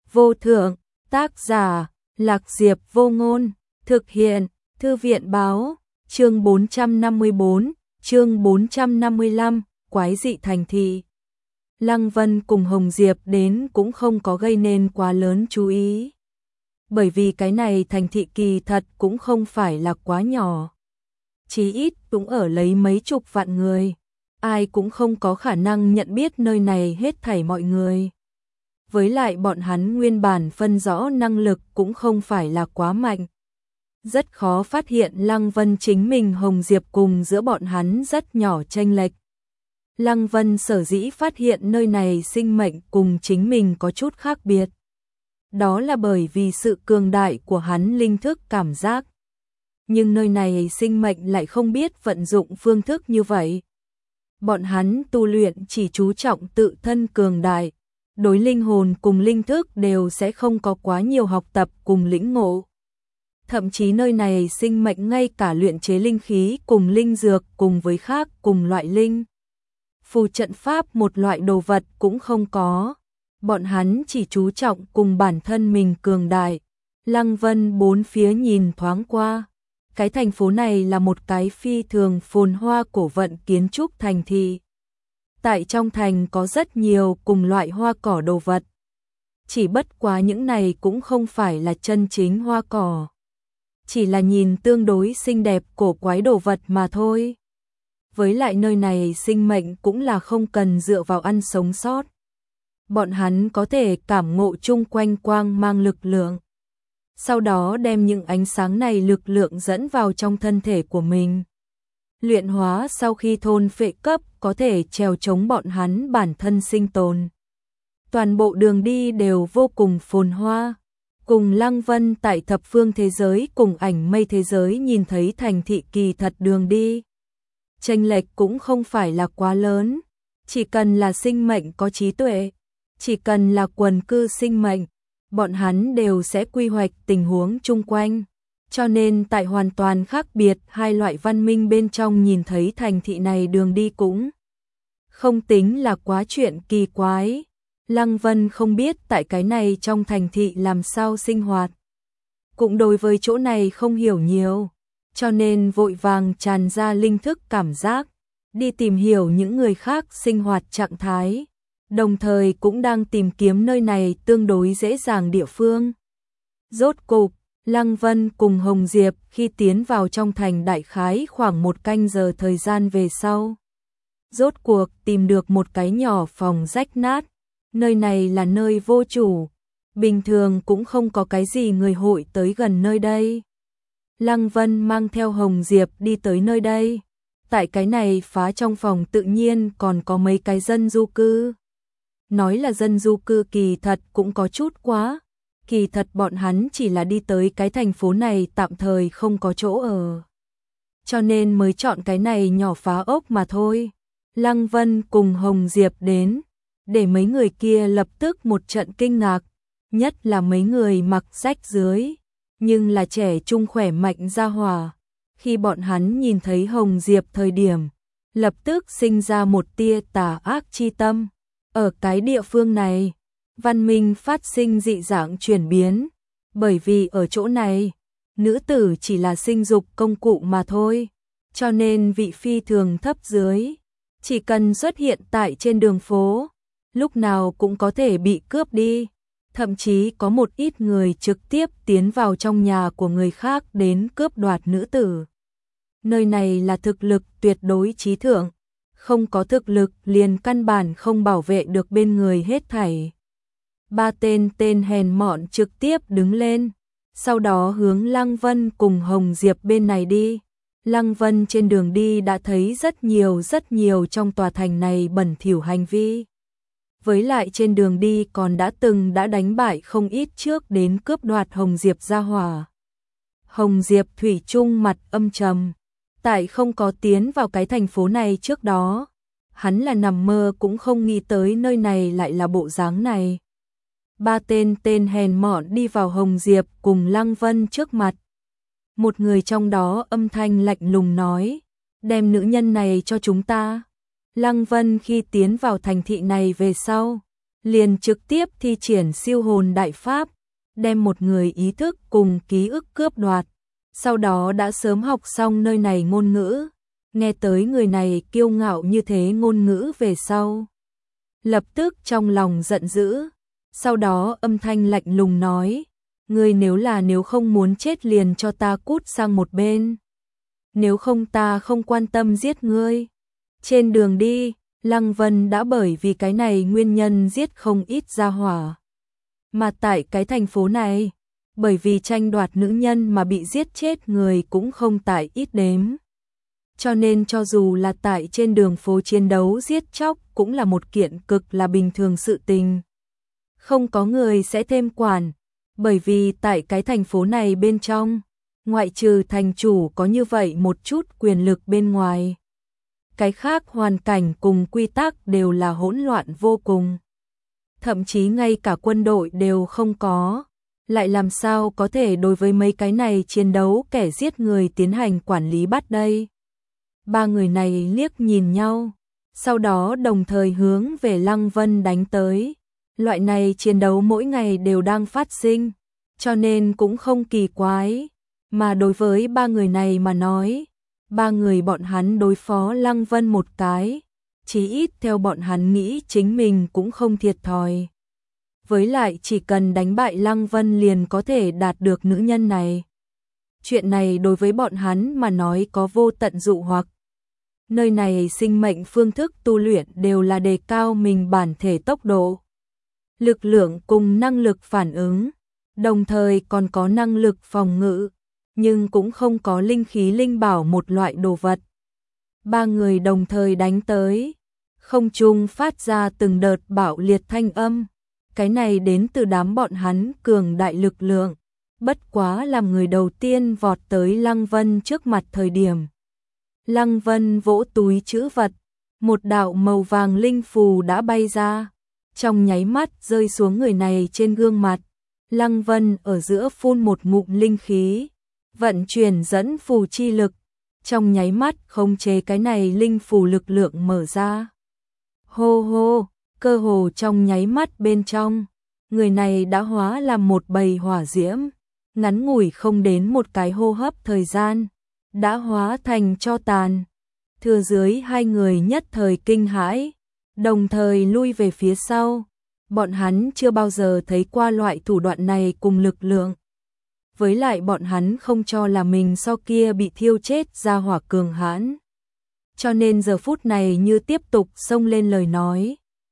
vô thượng, tác giả, Lạc Diệp Vô Ngôn, thực hiện, Thư viện báo, chương 454, chương 455, quái dị thành thị. Lăng Vân cùng Hồng Diệp đến cũng không có gây nên quá lớn chú ý. Bởi vì cái này thành thị kỳ thật cũng không phải là quá nhỏ. Chí ít cũng ở lấy mấy chục vạn người. Ai cũng không có khả năng nhận biết nơi này hết thảy mọi người. Với lại bọn hắn nguyên bản phân rõ năng lực cũng không phải là quá mạnh. Rất khó phát hiện Lăng Vân chính mình Hồng Diệp cùng giữa bọn hắn rất nhỏ chênh lệch. Lăng Vân sở dĩ phát hiện nơi này sinh mệnh cùng chính mình có chút khác biệt. Đó là bởi vì sự cường đại của hắn linh thức cảm giác. Nhưng nơi này sinh mệnh lại không biết vận dụng phương thức như vậy. Bọn hắn tu luyện chỉ chú trọng tự thân cường đại, đối linh hồn cùng linh thức đều sẽ không có quá nhiều học tập cùng lĩnh ngộ. Thậm chí nơi này sinh mệnh ngay cả luyện chế linh khí cùng linh dược cùng với khác cùng loại linh. Phù trận pháp một loại đồ vật cũng không có. Bọn hắn chỉ chú trọng cùng bản thân mình cường đại. Lăng Vân bốn phía nhìn thoáng qua. Cái thành phố này là một cái phi thường phồn hoa cổ vận kiến trúc thành thị. Tại trong thành có rất nhiều cùng loại hoa cỏ đồ vật. Chỉ bất quá những này cũng không phải là chân chính hoa cỏ. Chỉ là nhìn tương đối xinh đẹp cổ quái đồ vật mà thôi. Với lại nơi này sinh mệnh cũng là không cần dựa vào ăn sống sót. Bọn hắn có thể cảm ngộ chung quanh quang mang lực lượng. Sau đó đem những ánh sáng này lực lượng dẫn vào trong thân thể của mình. Luyện hóa sau khi thôn phệ cấp có thể trèo chống bọn hắn bản thân sinh tồn. Toàn bộ đường đi đều vô cùng phồn hoa. Cùng Lăng Vân tại thập phương thế giới cùng ảnh mây thế giới nhìn thấy thành thị kỳ thật đường đi. Chênh lệch cũng không phải là quá lớn. Chỉ cần là sinh mệnh có trí tuệ. Chỉ cần là quần cư sinh mệnh. Bọn hắn đều sẽ quy hoạch tình huống chung quanh. Cho nên tại hoàn toàn khác biệt hai loại văn minh bên trong nhìn thấy thành thị này đường đi cũng không tính là quá chuyện kỳ quái. Lăng Vân không biết tại cái này trong thành thị làm sao sinh hoạt. Cũng đối với chỗ này không hiểu nhiều. Cho nên vội vàng tràn ra linh thức cảm giác. Đi tìm hiểu những người khác sinh hoạt trạng thái. Đồng thời cũng đang tìm kiếm nơi này tương đối dễ dàng địa phương. Rốt cục, Lăng Vân cùng Hồng Diệp khi tiến vào trong thành đại khái khoảng 1 canh giờ thời gian về sau. Rốt cuộc tìm được một cái nhỏ phòng rách nát. Nơi này là nơi vô chủ. Bình thường cũng không có cái gì người hội tới gần nơi đây. Lăng Vân mang theo Hồng Diệp đi tới nơi đây. Tại cái này phá trong phòng tự nhiên còn có mấy cái dân du cư. Nói là dân du cư kỳ thật cũng có chút quá. Kỳ thật bọn hắn chỉ là đi tới cái thành phố này tạm thời không có chỗ ở. Cho nên mới chọn cái này nhỏ phá ốc mà thôi. Lăng Vân cùng Hồng Diệp đến. Để mấy người kia lập tức một trận kinh ngạc. Nhất là mấy người mặc rách dưới. Nhưng là trẻ trung khỏe mạnh ra hòa. Khi bọn hắn nhìn thấy Hồng Diệp thời điểm. Lập tức sinh ra một tia tà ác chi tâm. Ở cái địa phương này, văn minh phát sinh dị dạng chuyển biến, bởi vì ở chỗ này, nữ tử chỉ là sinh dục công cụ mà thôi, cho nên vị phi thường thấp dưới, chỉ cần xuất hiện tại trên đường phố, lúc nào cũng có thể bị cướp đi, thậm chí có một ít người trực tiếp tiến vào trong nhà của người khác đến cướp đoạt nữ tử. Nơi này là thực lực tuyệt đối trí thượng. Không có thực lực liền căn bản không bảo vệ được bên người hết thảy. 3 tên hèn mọn trực tiếp đứng lên, sau đó hướng Lăng Vân cùng Hồng Diệp bên này đi. Lăng Vân trên đường đi đã thấy rất nhiều trong tòa thành này bẩn thỉu hành vi. Với lại trên đường đi còn đã đánh bại không ít trước đến cướp đoạt Hồng Diệp gia hỏa. Hồng Diệp thủy chung mặt âm trầm. Tại không có tiến vào cái thành phố này trước đó, hắn là nằm mơ cũng không nghĩ tới nơi này lại là bộ dáng này. 3 tên hèn mọn đi vào Hồng Diệp cùng Lăng Vân trước mặt. Một người trong đó âm thanh lạnh lùng nói, đem nữ nhân này cho chúng ta. Lăng Vân khi tiến vào thành thị này về sau, liền trực tiếp thi triển siêu hồn đại pháp, đem một người ý thức cùng ký ức cướp đoạt. Sau đó đã sớm học xong nơi này ngôn ngữ, nghe tới người này kiêu ngạo như thế ngôn ngữ về sau. Lập tức trong lòng giận dữ, sau đó âm thanh lạnh lùng nói, ngươi nếu không muốn chết liền cho ta cút sang một bên. Nếu không ta không quan tâm giết ngươi. Trên đường đi, Lăng Vân đã bởi vì cái này nguyên nhân giết không ít gia hỏa. Mà tại cái thành phố này, bởi vì tranh đoạt nữ nhân mà bị giết chết người cũng không tại ít đếm. Cho nên cho dù là tại trên đường phố chiến đấu giết chóc cũng là một kiện cực là bình thường sự tình. Không có người sẽ thêm quản, bởi vì tại cái thành phố này bên trong, ngoại trừ thành chủ có như vậy một chút quyền lực bên ngoài. Cái khác hoàn cảnh cùng quy tắc đều là hỗn loạn vô cùng. Thậm chí ngay cả quân đội đều không có. Lại làm sao có thể đối với mấy cái này chiến đấu kẻ giết người tiến hành quản lý bắt đây. Ba người này liếc nhìn nhau, sau đó đồng thời hướng về Lăng Vân đánh tới. Loại này chiến đấu mỗi ngày đều đang phát sinh, cho nên cũng không kỳ quái. Mà đối với ba người này mà nói, ba người bọn hắn đối phó Lăng Vân một cái, chí ít theo bọn hắn nghĩ chính mình cũng không thiệt thòi. Với lại chỉ cần đánh bại Lăng Vân liền có thể đạt được nữ nhân này. Chuyện này đối với bọn hắn mà nói có vô tận dụ hoặc. Nơi này sinh mệnh phương thức tu luyện đều là đề cao mình bản thể tốc độ, lực lượng cùng năng lực phản ứng, đồng thời còn có năng lực phòng ngự, nhưng cũng không có linh khí linh bảo một loại đồ vật. Ba người đồng thời đánh tới, không trung phát ra từng đợt bạo liệt thanh âm. Cái này đến từ đám bọn hắn cường đại lực lượng, bất quá làm người đầu tiên vọt tới Lăng Vân trước mặt thời điểm. Lăng Vân vỗ túi trữ vật, một đạo màu vàng linh phù đã bay ra, trong nháy mắt rơi xuống người này trên gương mặt. Lăng Vân ở giữa phun một ngụm linh khí, vận chuyển dẫn phù chi lực, trong nháy mắt khống chế cái này linh phù lực lượng mở ra. Hô hô, cơ hồ trong nháy mắt bên trong, người này đã hóa làm một bầy hỏa diễm, ngắn ngủi không đến một cái hô hấp thời gian, đã hóa thành tro tàn. Thừa dưới hai người nhất thời kinh hãi, đồng thời lui về phía sau. Bọn hắn chưa bao giờ thấy qua loại thủ đoạn này cùng lực lượng. Với lại bọn hắn không cho là mình so kia bị thiêu chết ra hỏa cường hãn. Cho nên giờ phút này như tiếp tục xông lên lời nói.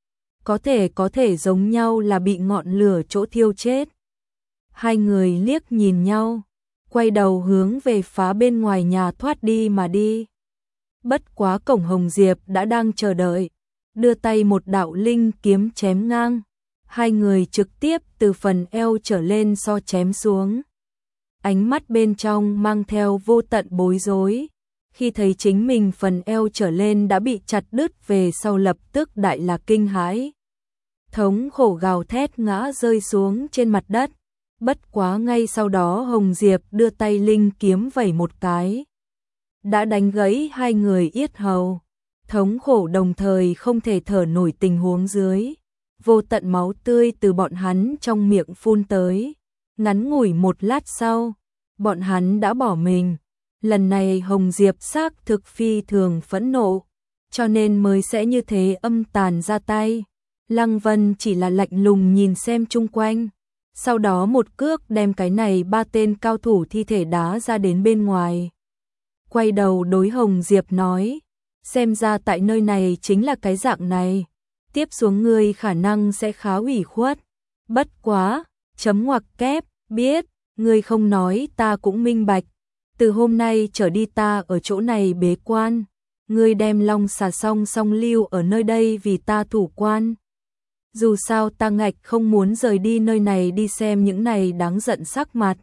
Có thể giống nhau là bị ngọn lửa chỗ thiêu chết. Hai người liếc nhìn nhau, quay đầu hướng về phá bên ngoài nhà thoát đi mà đi. Bất quá cổng Hồng Diệp đã đang chờ đợi, đưa tay một đạo linh kiếm chém ngang. Hai người trực tiếp từ phần eo trở lên so chém xuống. Ánh mắt bên trong mang theo vô tận bối rối. Khi thấy chính mình phần eo trở lên đã bị chặt đứt về sau lập tức đại là kinh hãi. Thống khổ gào thét ngã rơi xuống trên mặt đất. Bất quá ngay sau đó Hồng Diệp đưa tay linh kiếm vẩy một cái. Đã đánh gãy hai người yết hầu. Thống khổ đồng thời không thể thở nổi tình huống dưới. Vô tận máu tươi từ bọn hắn trong miệng phun tới. Ngắn ngủi một lát sau, bọn hắn đã bỏ mình. Lần này Hồng Diệp xác thực phi thường phẫn nộ, cho nên mới sẽ như thế âm tàn ra tay. Lăng Vân chỉ là lạnh lùng nhìn xem chung quanh, sau đó một cước đem cái này ba tên cao thủ thi thể đá ra đến bên ngoài. Quay đầu đối Hồng Diệp nói, xem ra tại nơi này chính là cái dạng này, tiếp xuống ngươi khả năng sẽ khá ủy khuất. Bất quá, chấm ngoặc kép, biết, ngươi không nói ta cũng minh bạch. Từ hôm nay trở đi ta ở chỗ này bế quan, ngươi đem Long Xà song song lưu ở nơi đây vì ta thủ quan. Dù sao ta ngạch không muốn rời đi nơi này đi xem những này đáng giận sắc mặt.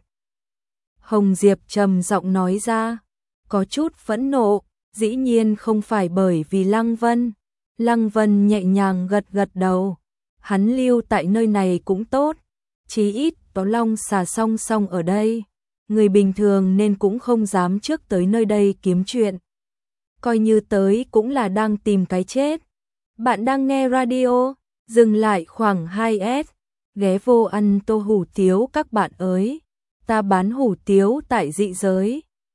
Hồng Diệp trầm giọng nói ra, có chút phẫn nộ, dĩ nhiên không phải bởi vì Lăng Vân. Lăng Vân nhẹ nhàng gật gật đầu, hắn lưu tại nơi này cũng tốt, chí ít có Long Xà song song ở đây. Người bình thường nên cũng không dám trước tới nơi đây kiếm chuyện. Coi như tới cũng là đang tìm cái chết. Bạn đang nghe radio Dừng lại khoảng 2S, ghé vô ăn tô hủ tiếu các bạn ơi. Ta bán hủ tiếu tại dị giới.